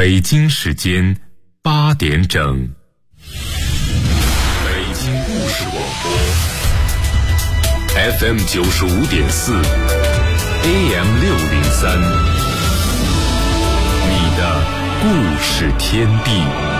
北京时间8点整，北京故事广播 FM 95.4 AM 603，你的故事天地。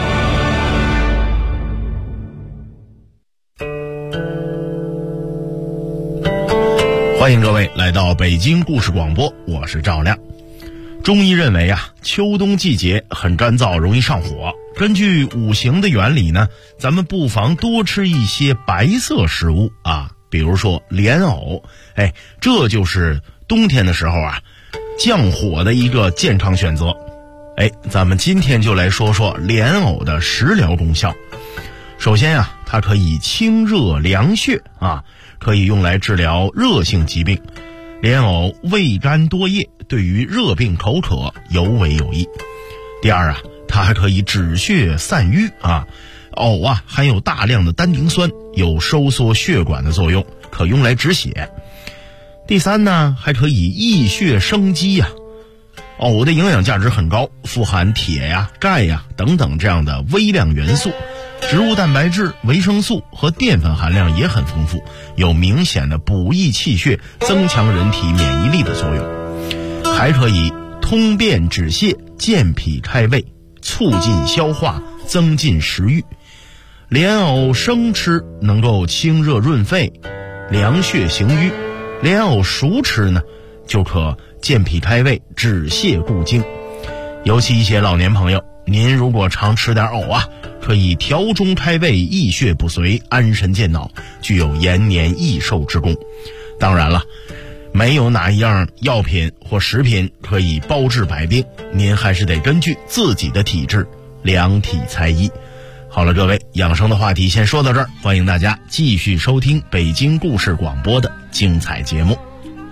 欢迎各位来到北京故事广播，我是赵亮。中医认为秋冬季节很干燥，容易上火。根据五行的原理呢，咱们不妨多吃一些白色食物比如说莲藕，这就是冬天的时候降火的一个健康选择。咱们今天就来说说莲藕的食疗功效。首先它可以清热凉血可以用来治疗热性疾病。莲藕味甘多液，对于热病口渴尤为有益。第二它还可以止血散瘀藕含有大量的单宁酸，有收缩血管的作用，可用来止血。第三呢，还可以益血生肌藕的营养价值很高，富含铁钙等等这样的微量元素，植物蛋白质、维生素和淀粉含量也很丰富，有明显的补益气血、增强人体免疫力的作用，还可以通便止泻、健脾开胃、促进消化、增进食欲。莲藕生吃能够清热润肺、凉血行瘀，莲藕熟吃呢就可健脾开胃、止泻固精。尤其一些老年朋友，您如果常吃点藕可以调中开胃、益血不遂、安神健脑，具有延年益寿之功。当然了，没有哪一样药品或食品可以包治百病，您还是得根据自己的体质量体裁衣。好了，各位，养生的话题先说到这儿，欢迎大家继续收听北京故事广播的精彩节目。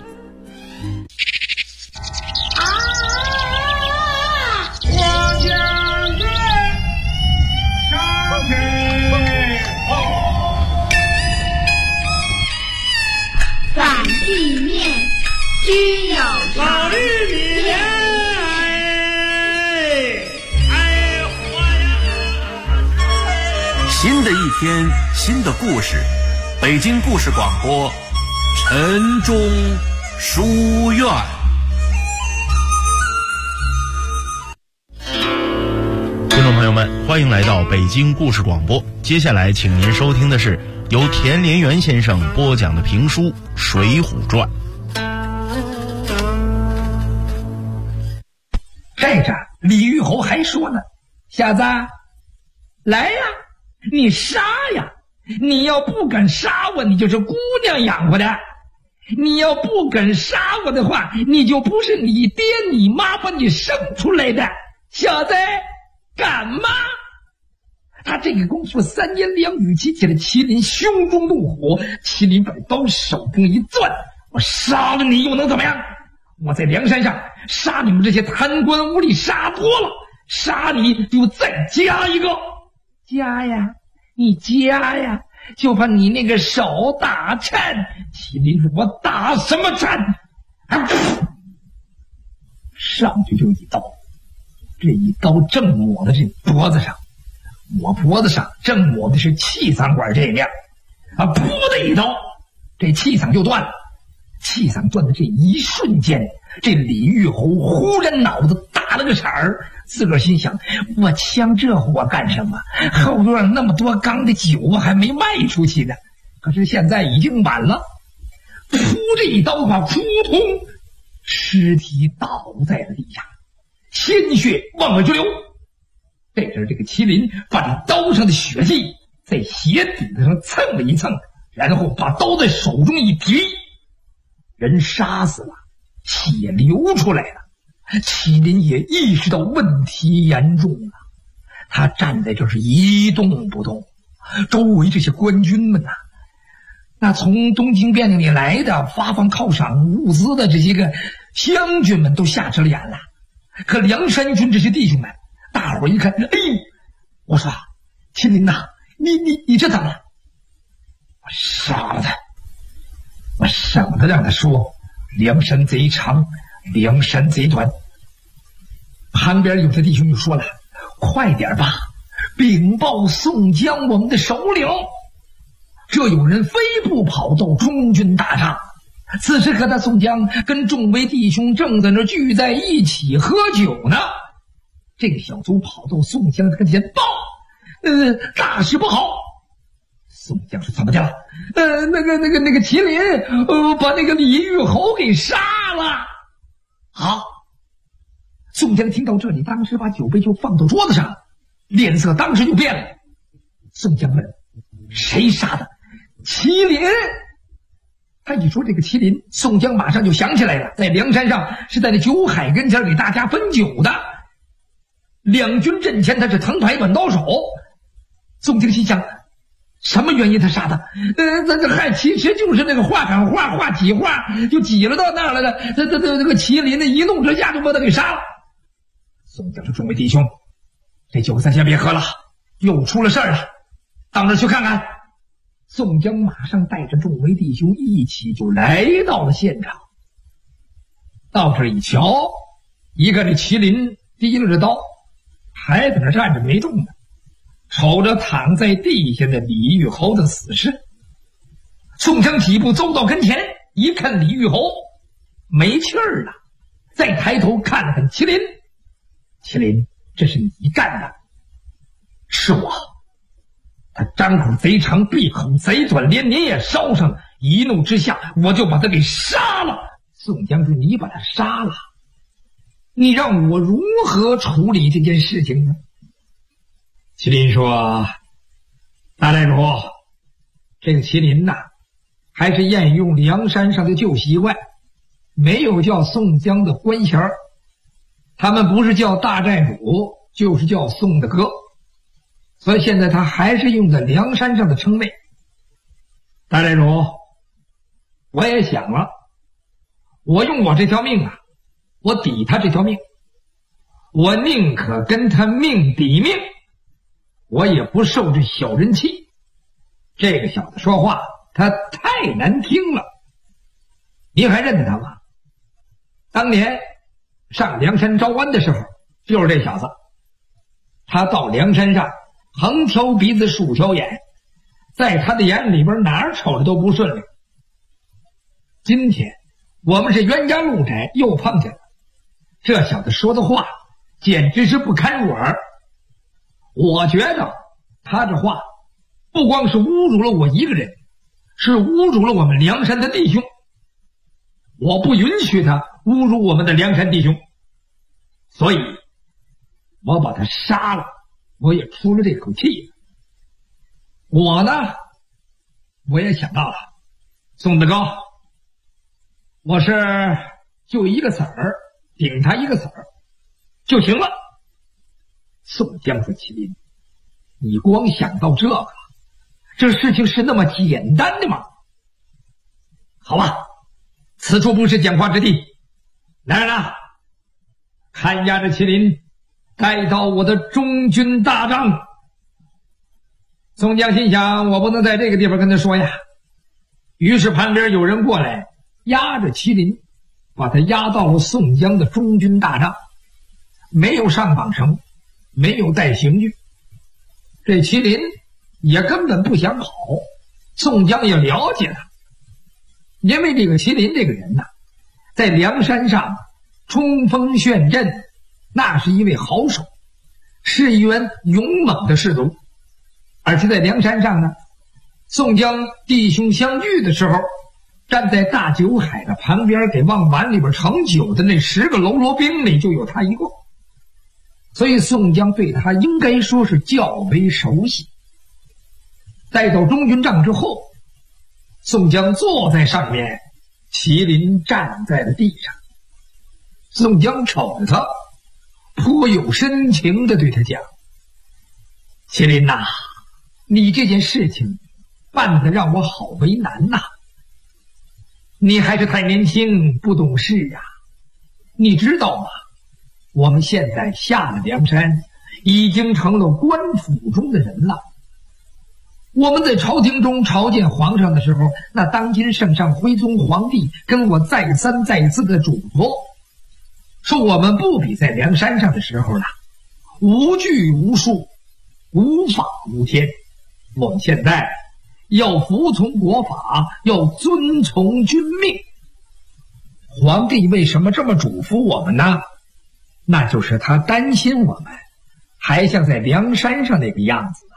地面均有老绿米莲， 新的一天，新的故事，北京故事广播，晨钟书院。 听众朋友们，欢迎来到北京故事广播。接下来请您收听的是由田连元先生播讲的评书《水浒传》。 这个李玉侯还说呢，小子，来呀，你杀呀！你要不肯杀我，你就是姑娘养活的；你要不肯杀我的话，你就不是你爹你妈把你生出来的。小子，敢吗？他这个功夫三言两语激起了麒麟胸中怒火，麒麟把刀手中一攥，我杀了你又能怎么样？我在梁山上杀你们这些贪官污吏杀多了，杀你就再加一个。加呀，你加呀，就怕你那个手打颤。麒麟说，我打什么颤？上去就一刀，这一刀正抹在这脖子上，我脖子上正抹的是气嗓管这面噗的一刀，这气嗓就断了。气嗓断的这一瞬间，这李玉侯忽然脑子打了个闪儿，自个儿心想，我呛这火干什么？后院那么多缸的酒还没卖出去呢，可是现在已经晚了。噗，这一刀把扑通，尸体倒在了地下，鲜血往外直流。这时这个麒麟把这刀上的血迹在鞋底子上蹭了一蹭，然后把刀在手中一提，人杀死了，血流出来了。麒麟也意识到问题严重了，他站在这是一动不动。周围这些官军们那从东京汴京里来的发放犒赏物资的这些个将军们都吓直了眼了。可梁山军这些弟兄们，大伙儿一看，哎呦，我说麒麟你这怎么了？我杀了他，我省得让他说梁山贼长，梁山贼短。 旁边有的弟兄就说了：“快点吧，禀报宋江我们的首领，这有人飞步跑到中军大帐。”此时可他宋江跟众位弟兄正在那聚在一起喝酒呢。这个小卒跑到宋江的跟前报：“大事不好！”宋江说：“怎么的了？”那个麒麟把那个李玉侯给杀了。好，宋江听到这里，当时把酒杯就放到桌子上，脸色当时就变了。宋江问：“谁杀的？”麒麟。他一说这个麒麟，宋江马上就想起来了，在梁山上是在那酒海跟前给大家分酒的。两军阵前他是藤牌短刀手。宋江心想，什么原因他杀的？其实就是那个画杆画挤画就挤了到那儿来了。这个麒麟的一怒之下就把他给杀了。宋江说：“众位弟兄，这酒咱先别喝了，又出了事儿了，到那儿去看看。”宋江马上带着众位弟兄一起就来到了现场。到这一瞧，一个这麒麟提了着刀，还在那站着没动呢，瞅着躺在地下的李玉侯的死尸。宋江几步走到跟前，一看李玉侯没气儿了，再抬头看了看麒麟：“麒麟，这是你干的？”“是我。”他张口贼长，闭口贼短，连年也烧上了。一怒之下，我就把他给杀了。宋江说：“你把他杀了，你让我如何处理这件事情呢？”麒麟说：“大寨主，这个麒麟呐，还是沿用梁山上的旧习惯，没有叫宋江的官衔，他们不是叫大寨主，就是叫宋大哥。所以现在他还是用在梁山上的称谓。大寨主，我也想了，我用我这条命啊，我抵他这条命，我宁可跟他命抵命，我也不受这小人气。这个小子说话他太难听了。您还认得他吗？当年上梁山招安的时候，就是这小子。他到梁山上横挑鼻子竖挑眼，在他的眼里边哪儿瞅着都不顺利。今天我们是冤家路窄，又碰见了这小子说的话简直是不堪入耳。我觉得他这话不光是侮辱了我一个人，是侮辱了我们梁山的弟兄。我不允许他侮辱我们的梁山弟兄，所以我把他杀了，我也出了这口气。我呢，我也想到了，宋大哥，我是就一个子儿，顶他一个子儿就行了。宋江说：“麒麟，你光想到这个，这事情是那么简单的吗？好吧，此处不是讲话之地。来人啊，看押着麒麟带到我的中军大帐。”宋江心想，我不能在这个地方跟他说呀。于是旁边有人过来押着麒麟，把他押到了宋江的中军大帐，没有上绑绳，没有带刑具。这麒麟也根本不想跑，宋江也了解他，因为这个麒麟这个人呐，在梁山上冲锋陷阵，那是一位好手，是一员勇猛的士卒。而且在梁山上呢，宋江弟兄相聚的时候，站在大酒海的旁边给往碗里边盛酒的那10个喽啰兵里就有他一个，所以宋江对他应该说是较为熟悉。带到中军帐之后，宋江坐在上面，麒麟站在了地上。宋江瞅着他，颇有深情地对他讲：“麒麟呐，你这件事情办得让我好为难呐。你还是太年轻，不懂事啊。你知道吗？我们现在下了梁山，已经成了官府中的人了。我们在朝廷中朝见皇上的时候，那当今圣上徽宗皇帝跟我再三再四的嘱托， 说我们不比在梁山上的时候呢，无拘无束，无法无天。我们现在要服从国法，要遵从军命。皇帝为什么这么嘱咐我们呢？那就是他担心我们还像在梁山上那个样子。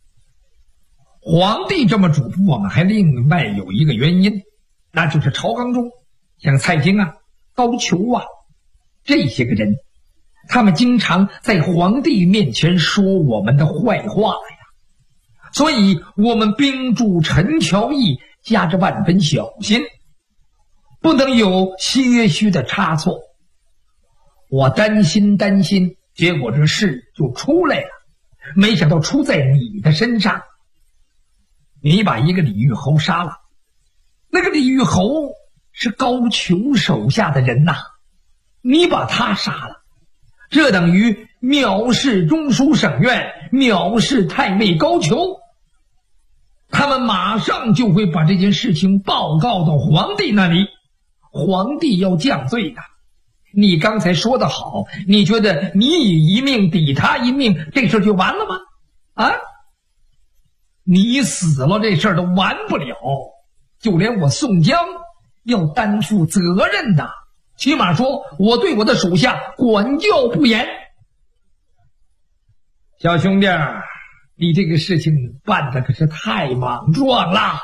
皇帝这么嘱咐我们还另外有一个原因，那就是朝纲中像蔡京啊、高俅啊这些个人，他们经常在皇帝面前说我们的坏话呀，所以我们兵驻陈桥驿加着万分小心，不能有些许的差错。我担心，结果这事就出来了，没想到出在你的身上。你把一个李玉侯杀了，那个李玉侯是高俅手下的人呐，你把他杀了，这等于藐视中书省院，藐视太尉高俅。他们马上就会把这件事情报告到皇帝那里，皇帝要降罪的。你刚才说得好，你觉得你以一命抵他一命，这事就完了吗？啊？你死了，这事儿都完不了，就连我宋江要担负责任的，起码说我对我的属下管教不严。小兄弟，你这个事情办的可是太莽撞了。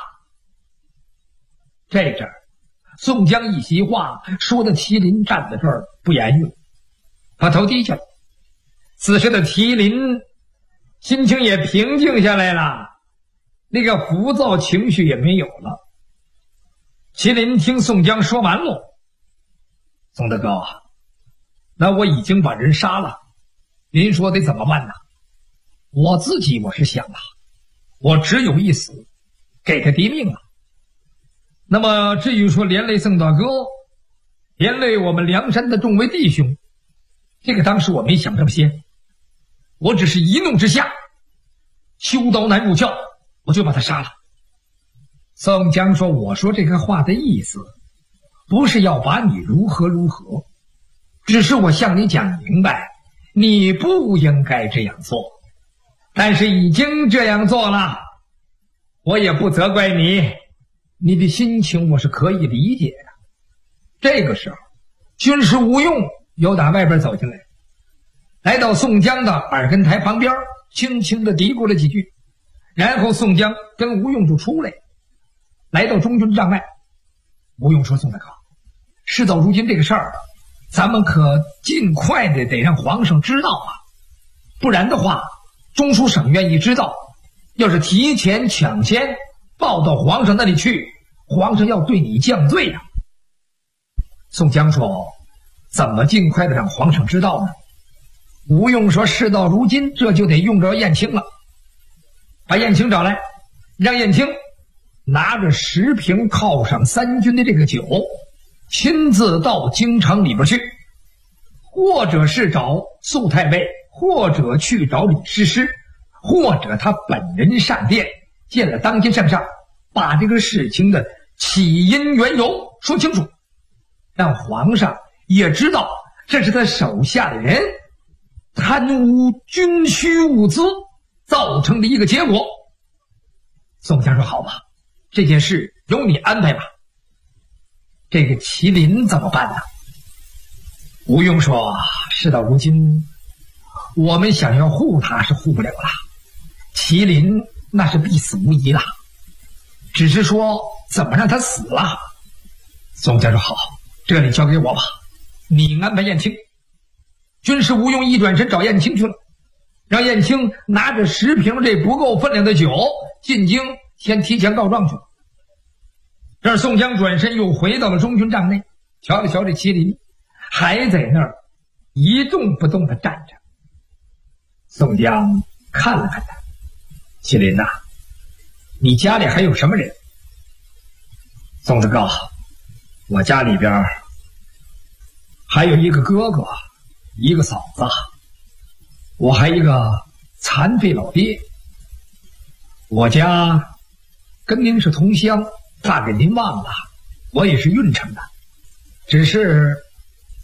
这阵儿宋江一席话说的麒麟站在这儿不言语，把头低下了。此时的麒麟心情也平静下来了，那个浮躁情绪也没有了。麒麟听宋江说完了，宋大哥，那我已经把人杀了，您说得怎么办呢？我自己我是想了，我只有一死，给他敌命了。那么至于说连累宋大哥，连累我们梁山的众位弟兄，这个当时我没想这么些，我只是一怒之下，修刀难入鞘，我就把他杀了。宋江说，我说这个话的意思不是要把你如何如何，只是我向你讲明白，你不应该这样做，但是已经这样做了，我也不责怪你，你的心情我是可以理解的。这个时候军师吴用又打外边走进来，来到宋江的耳根台旁边，轻轻地嘀咕了几句，然后宋江跟吴用就出来，来到中军帐外。吴用说，宋大哥，事到如今这个事儿，咱们可尽快的得让皇上知道啊，不然的话中书省院一知道，要是提前抢先报到皇上那里去，皇上要对你降罪啊。宋江说，怎么尽快的让皇上知道呢？吴用说，事到如今这就得用着燕青了，把燕青找来，让燕青拿着10瓶犒赏三军的这个酒，亲自到京城里边去，或者是找宿太尉，或者去找李师师，或者他本人上殿见了当今圣上，把这个事情的起因缘由说清楚，让皇上也知道这是他手下的人贪污军需物资造成的一个结果。宋江说，好吧，这件事由你安排吧。这个麒麟怎么办呢？吴用说，事到如今我们想要护他是护不了了，麒麟那是必死无疑了，只是说怎么让他死了。宋江说，好，这里交给我吧，你安排燕青。军师吴用一转身找燕青去了，让燕青拿着10瓶这不够分量的酒进京，先提前告状去了。这儿宋江转身又回到了中军帐内，瞧了瞧这麒麟还在那儿一动不动地站着。宋江看了看他，麒麟呐，你家里还有什么人？宋大哥，我家里边还有一个哥哥，一个嫂子，我还一个残废老爹。我家跟您是同乡，大概您忘了，我也是运城的，只是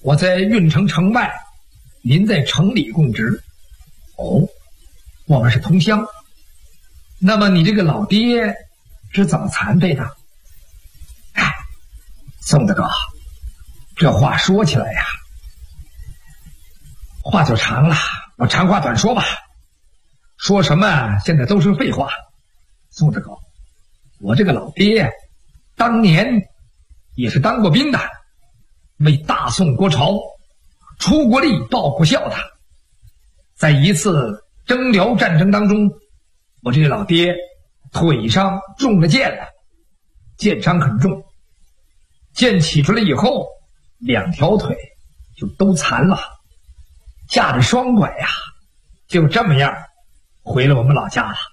我在运城城外，您在城里供职。哦，我们是同乡。那么你这个老爹是怎么残废的？哎，宋大哥，这话说起来呀，话就长了，我长话短说吧。说什么现在都是废话。宋大哥，我这个老爹当年也是当过兵的，为大宋国朝出过力报过效的。在一次征辽战争当中，我这老爹腿上中了箭了，箭伤很重，箭起出来以后2条腿就都残了，架着双拐呀，就这么样回了我们老家了。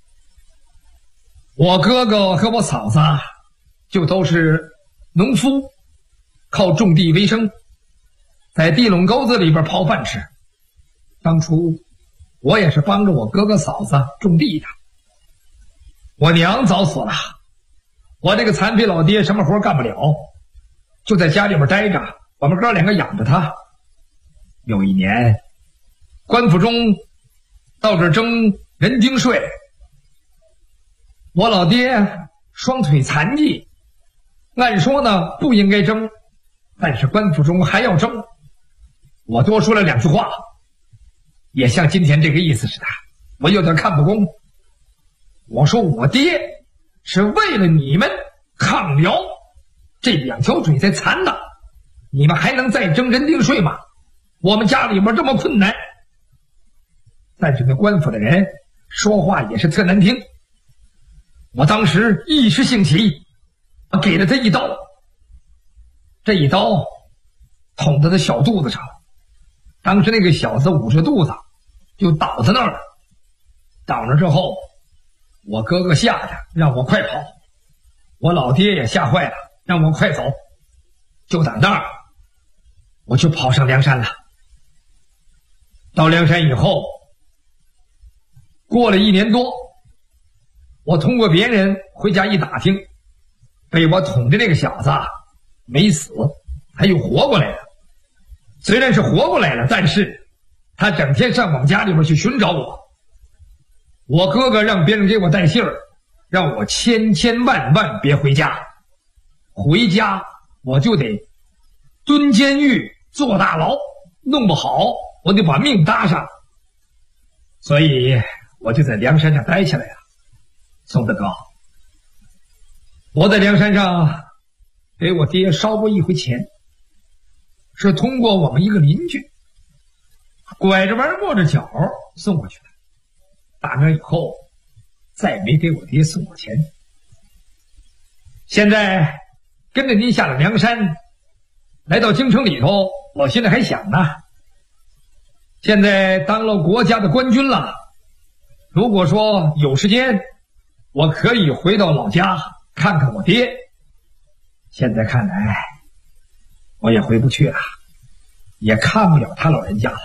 我哥哥和我嫂子就都是农夫，靠种地为生，在地垄沟子里边刨饭吃。当初我也是帮着我哥哥嫂子种地的。我娘早死了，我这个残废老爹什么活干不了，就在家里边待着，我们哥2个养着他。有一年官府中到这征人丁税，我老爹双腿残疾，按说呢不应该征，但是官府中还要征。我多说了2句话，也像今天这个意思似的，我有点看不公。我说我爹是为了你们抗辽，这2条腿才残的，你们还能再征人丁税吗？我们家里边这么困难。但是那官府的人说话也是特难听，我当时一时兴起，给了他一刀，这一刀捅到他小肚子上了。当时那个小子捂着肚子就倒在那儿了，倒那之后，我哥哥吓着让我快跑，我老爹也吓坏了让我快走，就在那儿我就跑上梁山了。到梁山以后，过了1年多，我通过别人回家一打听，被我捅的那个小子没死，他又活过来了。虽然是活过来了，但是他整天上我们家里边去寻找我。我哥哥让别人给我带信儿，让我千万别回家，回家我就得蹲监狱坐大牢，弄不好我得把命搭上。所以我就在梁山上待起来了。宋大哥，我在梁山上给我爹烧过一回钱，是通过我们一个邻居拐着弯抹着脚送过去的。打那以后再没给我爹送过钱。现在跟着您下了梁山，来到京城里头，我现在还想呢，现在当了国家的官军了，如果说有时间，我可以回到老家看看我爹。现在看来我也回不去了，也看不了他老人家了。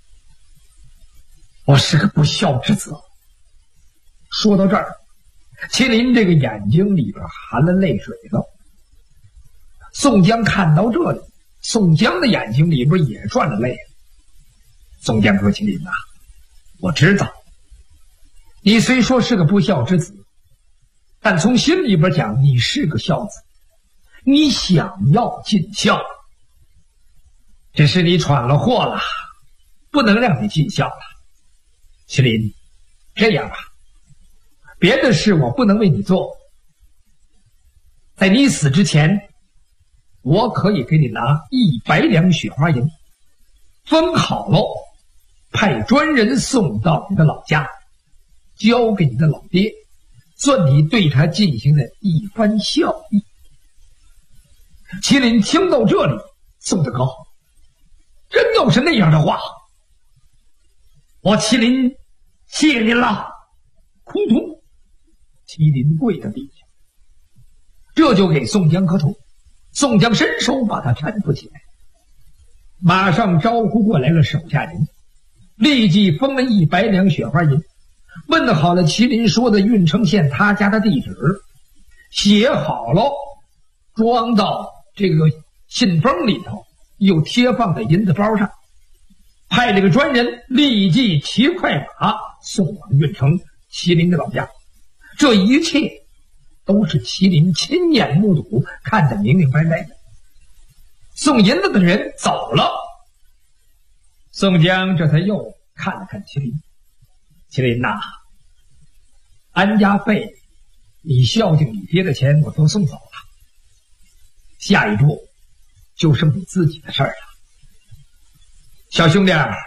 我是个不孝之子。说到这儿，麒麟这个眼睛里边含了泪水了。宋江看到这里，宋江的眼睛里边也转了泪了。宋江说：“麒麟呐，我知道你虽说是个不孝之子，但从心里边讲，你是个孝子，你想要尽孝，只是你闯了祸了，不能让你尽孝了。麒麟，这样吧，别的事我不能为你做，在你死之前，我可以给你拿100两雪花银，分好喽，派专人送到你的老家，交给你的老爹，算你对他进行的一番孝义。”麒麟听到这里，宋大哥，真要是那样的话，我麒麟谢您了。空通，麒麟跪在地下，这就给宋江磕头。宋江伸手把他搀扶起来，马上招呼过来了手下人，立即封了100两雪花银，问好了麒麟说的郓城县他家的地址，写好了，装到这个信封里头， 又贴放在银子包上，派这个专人立即骑快马送往郓城麒麟的老家。这一切都是麒麟亲眼目睹，看得明明白白的。送银子的人走了，宋江这才又看了看麒麟。麒麟呐，安家费你孝敬你爹的钱我都送走了，下一步就剩你自己的事儿了。小兄弟，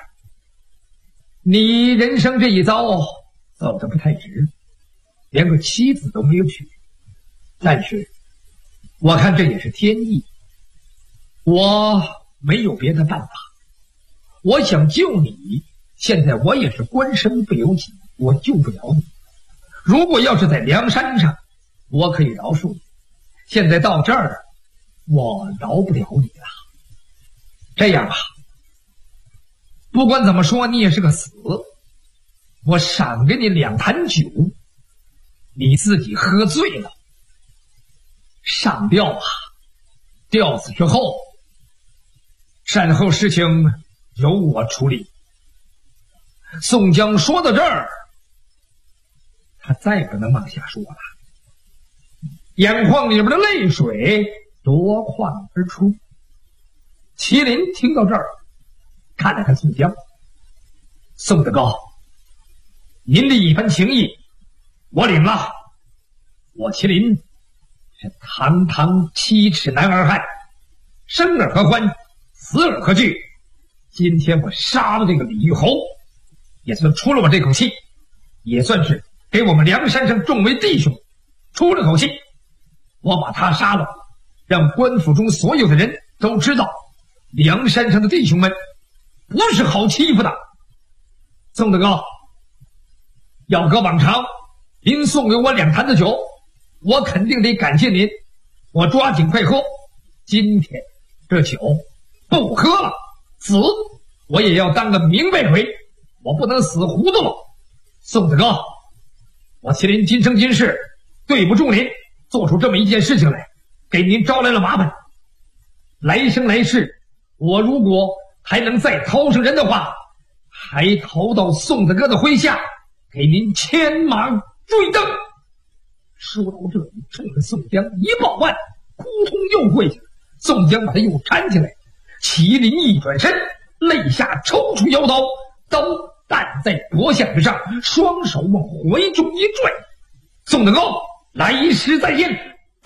你人生这一遭走得不太直，连个妻子都没有娶，但是我看这也是天意，我没有别的办法。我想救你，现在我也是官身不由己，我救不了你。如果要是在梁山上，我可以饶恕你，现在到这儿我饶不了你了。这样吧，不管怎么说你也是个死，我赏给你2坛酒，你自己喝醉了上吊啊，吊死之后善后事情由我处理。宋江说到这儿，他再不能往下说了，眼眶里边的泪水夺眶而出。麒麟听到这儿，看了看宋江，宋大哥，您的一番情谊我领了，我麒麟是堂堂7尺男儿汉，生而何欢，死而何惧。今天我杀了这个李玉侯，也算出了我这口气，也算是给我们梁山上众位弟兄出了口气。我把他杀了，让官府中所有的人都知道梁山上的弟兄们不是好欺负的。宋大哥，要搁往常，您送给我2坛子酒，我肯定得感谢您，我抓紧快喝。今天这酒不喝了，死我也要当个明白鬼，我不能死糊涂了。宋大哥，我麒麟今生今世对不住您，做出这么一件事情来，给您招来了麻烦。来生来世，我如果还能再逃生人的话，还逃到宋大哥的麾下，给您牵马追灯。说到这里，冲着宋江一抱腕，扑通又跪下。宋江把他又搀起来，麒麟一转身，肋下抽出腰刀，刀担在脖项之上，双手往怀中一拽。宋大哥，来时再见。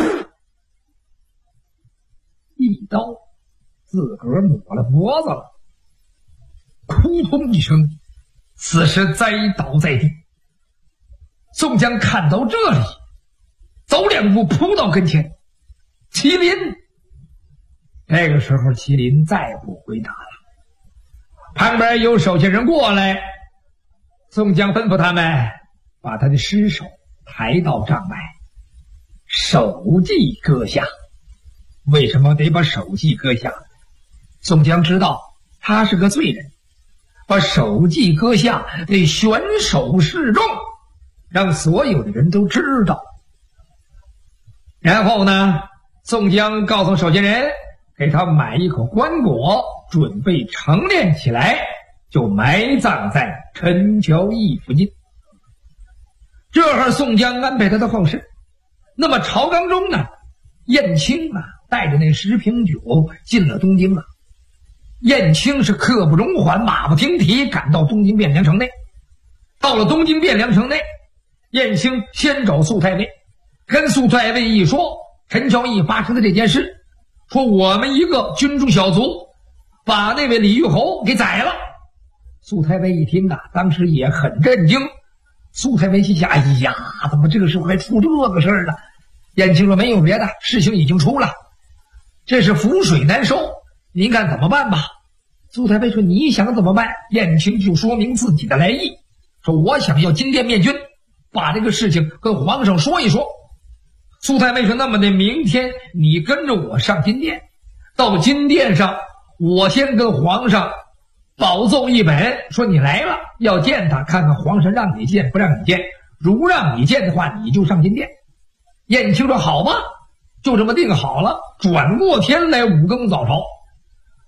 一刀自个儿抹了脖子了，扑通一声，此时栽倒在地。宋江看到这里，走2步扑到跟前。麒麟，这个时候麒麟再不回答了。旁边有手下人过来，宋江吩咐他们把他的尸首抬到帐外，首级割下。为什么得把首级割下？宋江知道他是个罪人，把首级割下得悬首示众，让所有的人都知道。然后呢，宋江告诉守节人，给他买一口棺椁，准备成殓起来，就埋葬在陈桥驿附近。这会儿宋江安排他的后事。那么朝纲中呢，燕青啊带着那10瓶酒进了东京了。燕青是刻不容缓，马不停蹄赶到东京汴梁城内。到了东京汴梁城内，燕青先找宿太尉，跟宿太尉一说陈桥驿发生的这件事，说我们一个军中小卒把那位李玉侯给宰了。宿太尉一听啊，当时也很震惊。宿太尉心想，哎呀，怎么这个时候还出这个事儿呢？燕青说没有别的，事情已经出了，这是覆水难收，您看怎么办吧。宿太尉说你想怎么办？燕青就说明自己的来意，说我想要金殿面君，把这个事情跟皇上说一说。宿太尉说那么的，明天你跟着我上金殿，到金殿上我先跟皇上保奏一本，说你来了要见他，看看皇上让你见不让你见，如让你见的话你就上金殿。燕青说好吧，就这么定好了。转过天来5更早朝，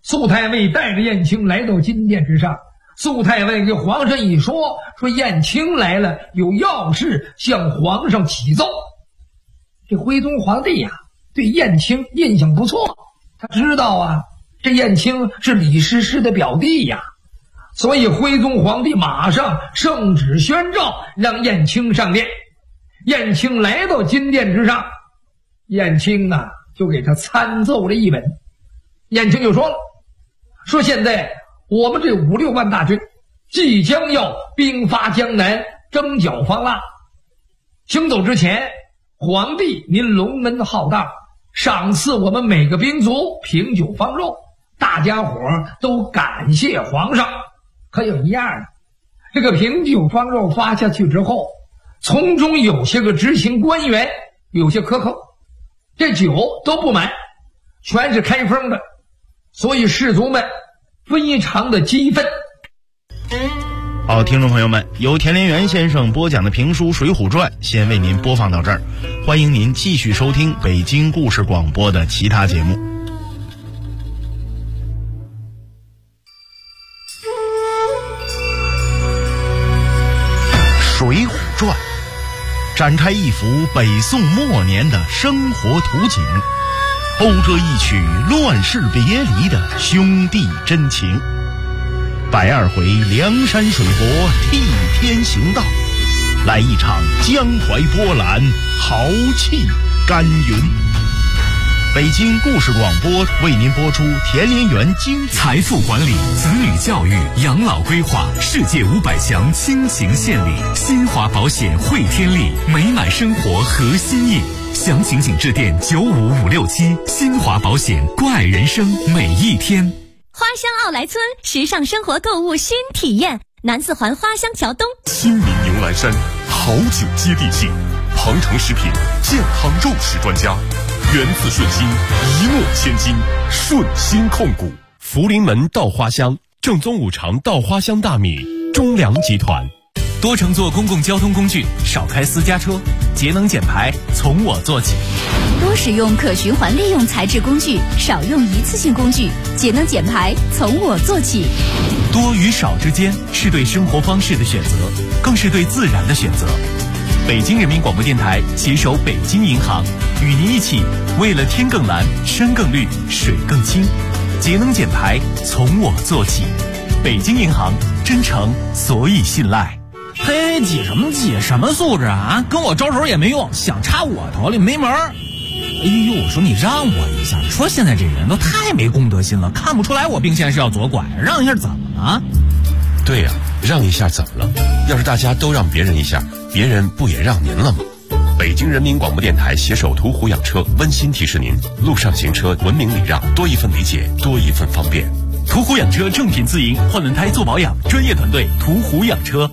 肃太尉带着燕青来到金殿之上，肃太尉给皇上一说燕青来了，有要事向皇上启奏。这徽宗皇帝呀，对燕青印象不错，他知道啊，这燕青是李师师的表弟呀，所以徽宗皇帝马上圣旨宣诏，让燕青上殿。燕青来到金殿之上，燕青啊就给他参奏了一文。燕青就说了，说现在我们这5、6万大军即将要兵发江南，征剿方腊。行走之前，皇帝您龙门浩荡，赏赐我们每个兵卒品酒方肉，大家伙都感谢皇上。可有一样啊，这个品酒方肉发下去之后，从中有些个执行官员有些苛刻，这酒都不满，全是开封的，所以士卒们非常的激愤。 好，听众朋友们，由田连元先生播讲的评书《水浒传》先为您播放到这儿，欢迎您继续收听北京故事广播的其他节目。《水浒传》展开一幅北宋末年的生活图景，讴歌一曲乱世别离的兄弟真情。120回梁山水泊替天行道，来一场江淮波澜，豪气干云。北京故事广播为您播出田连元经典财富管理、子女教育、养老规划，世界500强倾情献礼，新华保险汇天利，美满生活核心印。详情请致电95567，新华保险，关爱人生每一天。 花乡奥莱村时尚生活购物新体验，南四环花乡桥东。 亲民牛栏山，好酒接地气，庞城食品健康肉食专家，源自顺心，一诺千金，顺心控股。福临门稻花香，正宗5常稻花香大米，中粮集团。 多乘坐公共交通工具，少开私家车，节能减排从我做起。 多使用可循环利用材质工具，少用一次性工具，节能减排从我做起。 多与少之间是对生活方式的选择，更是对自然的选择。北京人民广播电台携手北京银行，与您一起为了天更蓝、山更绿、水更清，节能减排从我做起。北京银行，真诚所以信赖。 嘿，挤什么挤？什么素质啊？跟我招手也没用，想插我头里没门儿。哎呦，我说你让我一下，说现在这人都太没公德心了，看不出来我并线是要左拐，让一下怎么了？ 对呀，让一下怎么了？要是大家都让别人一下，别人不也让您了吗？北京人民广播电台携手途虎养车温馨提示您：路上行车文明礼让，多一份理解，多一份方便。 途虎养车正品自营，换轮胎做保养，专业团队途虎养车。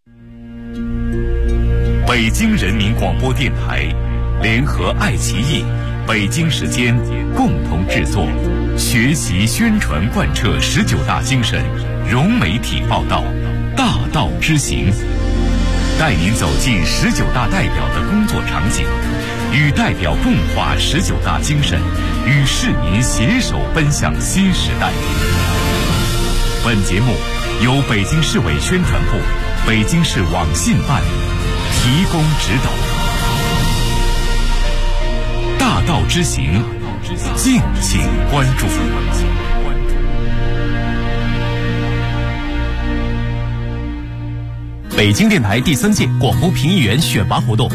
北京人民广播电台联合爱奇艺、北京时间共同制作，学习宣传贯彻19大精神，融媒体报道，大道之行，带您走进19大代表的工作场景，与代表共话19大精神，与市民携手奔向新时代。本节目由北京市委宣传部、北京市网信办提供指导。大道之行，敬请关注。 北京电台第3届广播评议员选拔活动